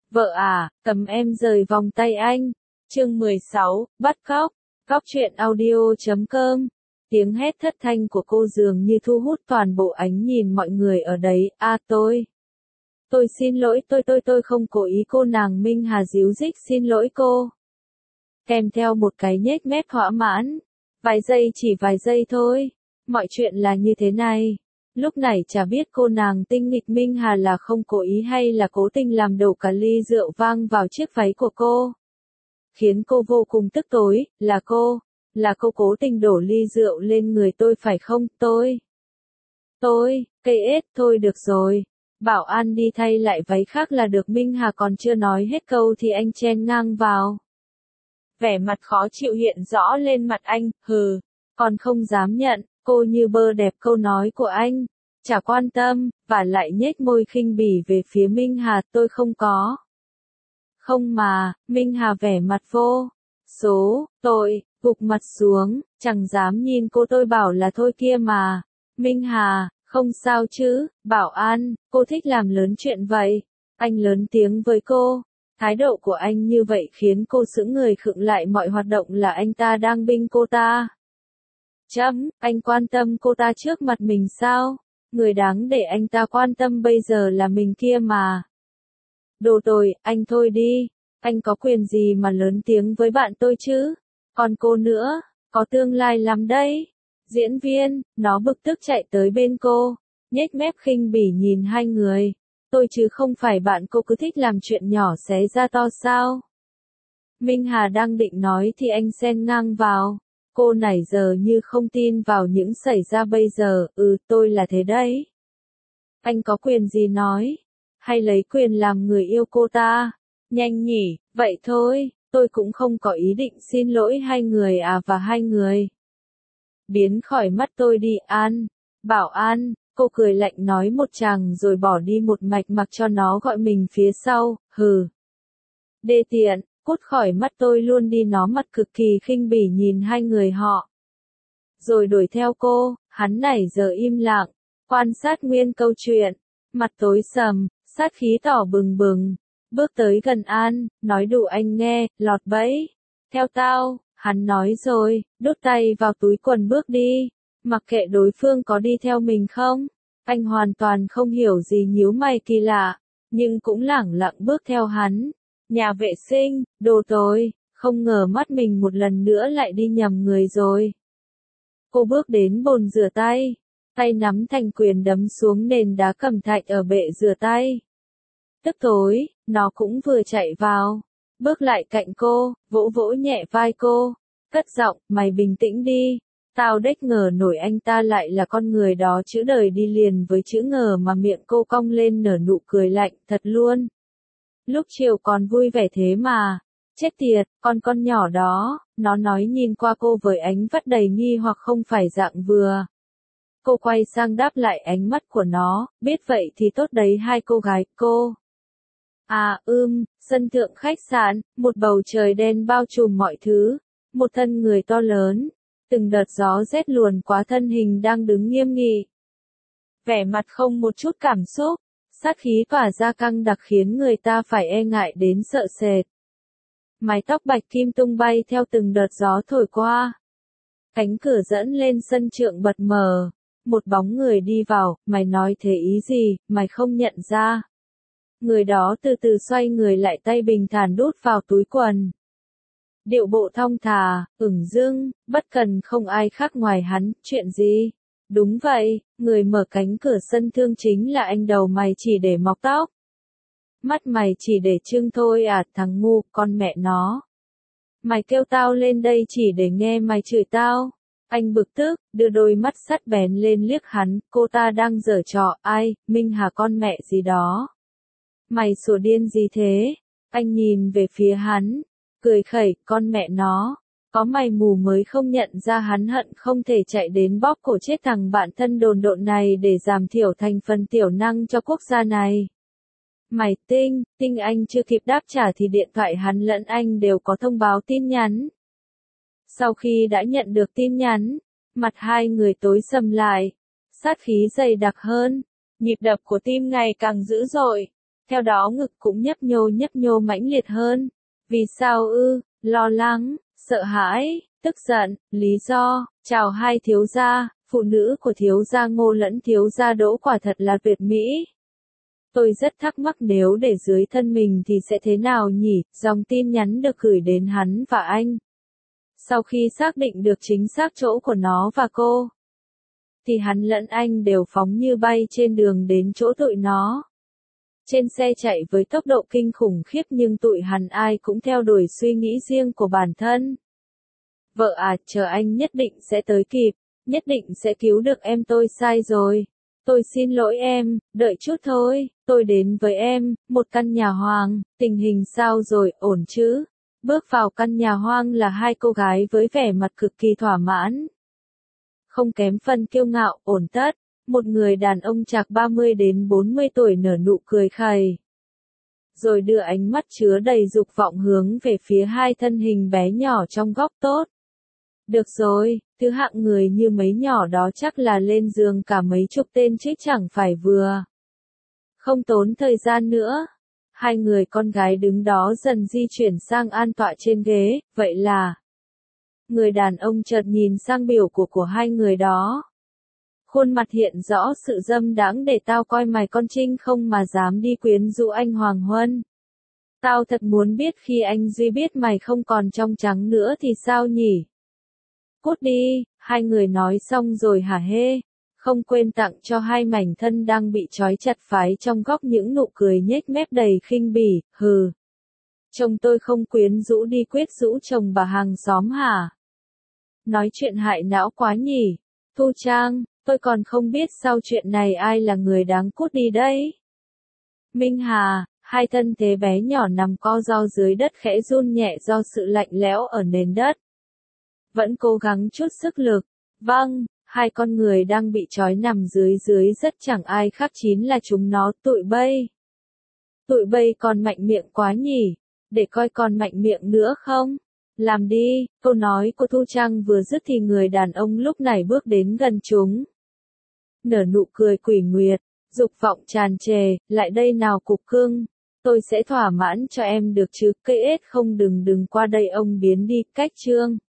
Vợ à, cầm em rời vòng tay anh. Chương 16, bắt cóc. Cóc truyện audio.com. Tiếng hét thất thanh của cô dường như thu hút toàn bộ ánh nhìn mọi người ở đấy. Tôi xin lỗi, tôi không cố ý. Cô nàng Minh Hà díu dít xin lỗi cô. Kèm theo một cái nhếch mép thỏa mãn. Vài giây, chỉ vài giây thôi. Mọi chuyện là như thế này. Lúc này chả biết cô nàng tinh nghịch Minh Hà là không cố ý hay là cố tình làm đổ cả ly rượu vang vào chiếc váy của cô. Khiến cô vô cùng tức tối, là cô cố tình đổ ly rượu lên người tôi phải không? Cây ếch, thôi được rồi. Bảo an đi thay lại váy khác là được. Minh Hà còn chưa nói hết câu thì anh chen ngang vào. Vẻ mặt khó chịu hiện rõ lên mặt anh, còn không dám nhận. Cô như bơ đẹp câu nói của anh, chả quan tâm, và lại nhếch môi khinh bỉ về phía Minh Hà. Tôi không có. Không mà, Minh Hà vẻ mặt vô số, tội, gục mặt xuống, chẳng dám nhìn cô. Tôi bảo là thôi kia mà. Minh Hà, không sao chứ, bảo an, cô thích làm lớn chuyện vậy. Anh lớn tiếng với cô. Thái độ của anh như vậy khiến cô sững người, khựng lại. Mọi hoạt động là anh ta đang binh cô ta. Anh quan tâm cô ta trước mặt mình sao? Người đáng để anh ta quan tâm bây giờ là mình kia mà. Đồ tồi, anh thôi đi. Anh có quyền gì mà lớn tiếng với bạn tôi chứ? Còn cô nữa, có tương lai lắm đấy. Diễn viên, nó bực tức chạy tới bên cô, nhếch mép khinh bỉ nhìn hai người. Tôi chứ không phải bạn cô, cứ thích làm chuyện nhỏ xé ra to sao? Minh Hà đang định nói thì anh xen ngang vào. Cô nãy giờ như không tin vào những xảy ra bây giờ. Tôi là thế đấy. Anh có quyền gì nói? Hay lấy quyền làm người yêu cô ta? Nhanh nhỉ, vậy thôi, tôi cũng không có ý định xin lỗi hai người và hai người. Biến khỏi mắt tôi đi, An. Bảo an, cô cười lạnh nói một tràng rồi bỏ đi một mạch, mặc cho nó gọi mình phía sau. Đê tiện, cút khỏi mắt tôi luôn đi. Nó mặt cực kỳ khinh bỉ nhìn hai người họ, rồi đuổi theo cô. Hắn nãy giờ im lặng, quan sát nguyên câu chuyện, mặt tối sầm, sát khí tỏ bừng bừng, bước tới gần An, nói đủ anh nghe, lọt bẫy. Theo tao, hắn nói rồi, đút tay vào túi quần bước đi, mặc kệ đối phương có đi theo mình không. Anh hoàn toàn không hiểu gì, nhíu mày kỳ lạ, nhưng cũng lẳng lặng bước theo hắn. Nhà vệ sinh, đồ tồi, không ngờ mắt mình một lần nữa lại đi nhầm người rồi. Cô bước đến bồn rửa tay, tay nắm thành quyền đấm xuống nền đá cẩm thạch ở bệ rửa tay. Tức tối, nó cũng vừa chạy vào, bước lại cạnh cô, vỗ vỗ nhẹ vai cô, cất giọng, mày bình tĩnh đi. Tao đếch ngờ nổi anh ta lại là con người đó. Chữ đời đi liền với chữ ngờ mà miệng cô cong lên nở nụ cười lạnh, thật luôn. Lúc chiều còn vui vẻ thế mà. Chết tiệt, con nhỏ đó, nó nói nhìn qua cô với ánh mắt đầy nghi hoặc. Không phải dạng vừa. Cô quay sang đáp lại ánh mắt của nó, biết vậy thì tốt đấy. Hai cô gái, cô. Sân thượng khách sạn, một bầu trời đen bao trùm mọi thứ. Một thân người to lớn, từng đợt gió rét luồn qua thân hình đang đứng nghiêm nghị. Vẻ mặt không một chút cảm xúc, sát khí tỏa ra căng đặc khiến người ta phải e ngại đến sợ sệt. Mái tóc bạch kim tung bay theo từng đợt gió thổi qua. Cánh cửa dẫn lên sân thượng bật mở, một bóng người đi vào. Mày nói thế ý gì, mày không nhận ra? Người đó từ từ xoay người lại, tay bình thản đút vào túi quần. Điệu bộ thong thả, ửng dưng, bất cần không ai khác ngoài hắn. Chuyện gì? Đúng vậy, người mở cánh cửa sân thượng chính là anh. Đầu mày chỉ để mọc tóc, mắt mày chỉ để trưng thôi à? Thằng ngu, con mẹ nó. Mày kêu tao lên đây chỉ để nghe mày chửi tao. Anh bực tức, đưa đôi mắt sắt bén lên liếc hắn. Cô ta đang giở trò. Ai, Minh Hà con mẹ gì đó. Mày sủa điên gì thế? Anh nhìn về phía hắn, cười khẩy, con mẹ nó. Có mày mù mới không nhận ra. Hắn hận không thể chạy đến bóp cổ chết thằng bạn thân đồn độn này để giảm thiểu thành phần tiểu năng cho quốc gia này. Mày tinh. Anh chưa kịp đáp trả thì điện thoại hắn lẫn anh đều có thông báo tin nhắn. Sau khi đã nhận được tin nhắn, mặt hai người tối sầm lại, sát khí dày đặc hơn, nhịp đập của tim ngày càng dữ dội. Theo đó ngực cũng nhấp nhô mãnh liệt hơn. Vì sao ư? Lo lắng, sợ hãi, tức giận, lý do, chào hai thiếu gia, phụ nữ của thiếu gia Ngô lẫn thiếu gia Đỗ quả thật là tuyệt mỹ. Tôi rất thắc mắc nếu để dưới thân mình thì sẽ thế nào nhỉ, dòng tin nhắn được gửi đến hắn và anh. Sau khi xác định được chính xác chỗ của nó và cô, thì hắn lẫn anh đều phóng như bay trên đường đến chỗ tụi nó. Trên xe chạy với tốc độ kinh khủng khiếp nhưng tụi hắn ai cũng theo đuổi suy nghĩ riêng của bản thân. Vợ à, chờ anh nhất định sẽ tới kịp, nhất định sẽ cứu được em, tôi sai rồi. Tôi xin lỗi em, đợi chút thôi, tôi đến với em, một căn nhà hoang, tình hình sao rồi, ổn chứ? Bước vào căn nhà hoang là hai cô gái với vẻ mặt cực kỳ thỏa mãn. Không kém phần kiêu ngạo, ổn tất, một người đàn ông chạc 30 đến 40 tuổi nở nụ cười khẩy. Rồi đưa ánh mắt chứa đầy dục vọng hướng về phía hai thân hình bé nhỏ trong góc tốt. Được rồi, thứ hạng người như mấy nhỏ đó chắc là lên giường cả mấy chục tên chứ chẳng phải vừa. Không tốn thời gian nữa. Hai người con gái đứng đó dần di chuyển sang an tọa trên ghế, vậy là... Người đàn ông chợt nhìn sang biểu của hai người đó. Khuôn mặt hiện rõ sự dâm đãng, để tao coi mày con trinh không mà dám đi quyến rũ anh Hoàng Huân. Tao thật muốn biết khi anh Duy biết mày không còn trong trắng nữa thì sao nhỉ? Cút đi, hai người nói xong rồi hả hê. Không quên tặng cho hai mảnh thân đang bị trói chặt phái trong góc những nụ cười nhếch mép đầy khinh bỉ, hừ. Chồng tôi không quyến rũ đi quyết rũ chồng bà hàng xóm hả? Nói chuyện hại não quá nhỉ. Thu Trang, tôi còn không biết sau chuyện này ai là người đáng cút đi đấy. Minh Hà, hai thân thế bé nhỏ nằm co ro dưới đất khẽ run nhẹ do sự lạnh lẽo ở nền đất. Vẫn cố gắng chút sức lực. Vâng, hai con người đang bị trói nằm dưới rất chẳng ai khác chính là chúng nó, tụi Bây. Tụi Bây còn mạnh miệng quá nhỉ, để coi còn mạnh miệng nữa không? Làm đi, câu nói của Thu Trang vừa dứt thì người đàn ông lúc này bước đến gần chúng. Nở nụ cười quỷ nguyệt, dục vọng tràn trề, lại đây nào cục cưng. Tôi sẽ thỏa mãn cho em được chứ, cây ếch không đừng qua đây, ông biến đi, cách chương.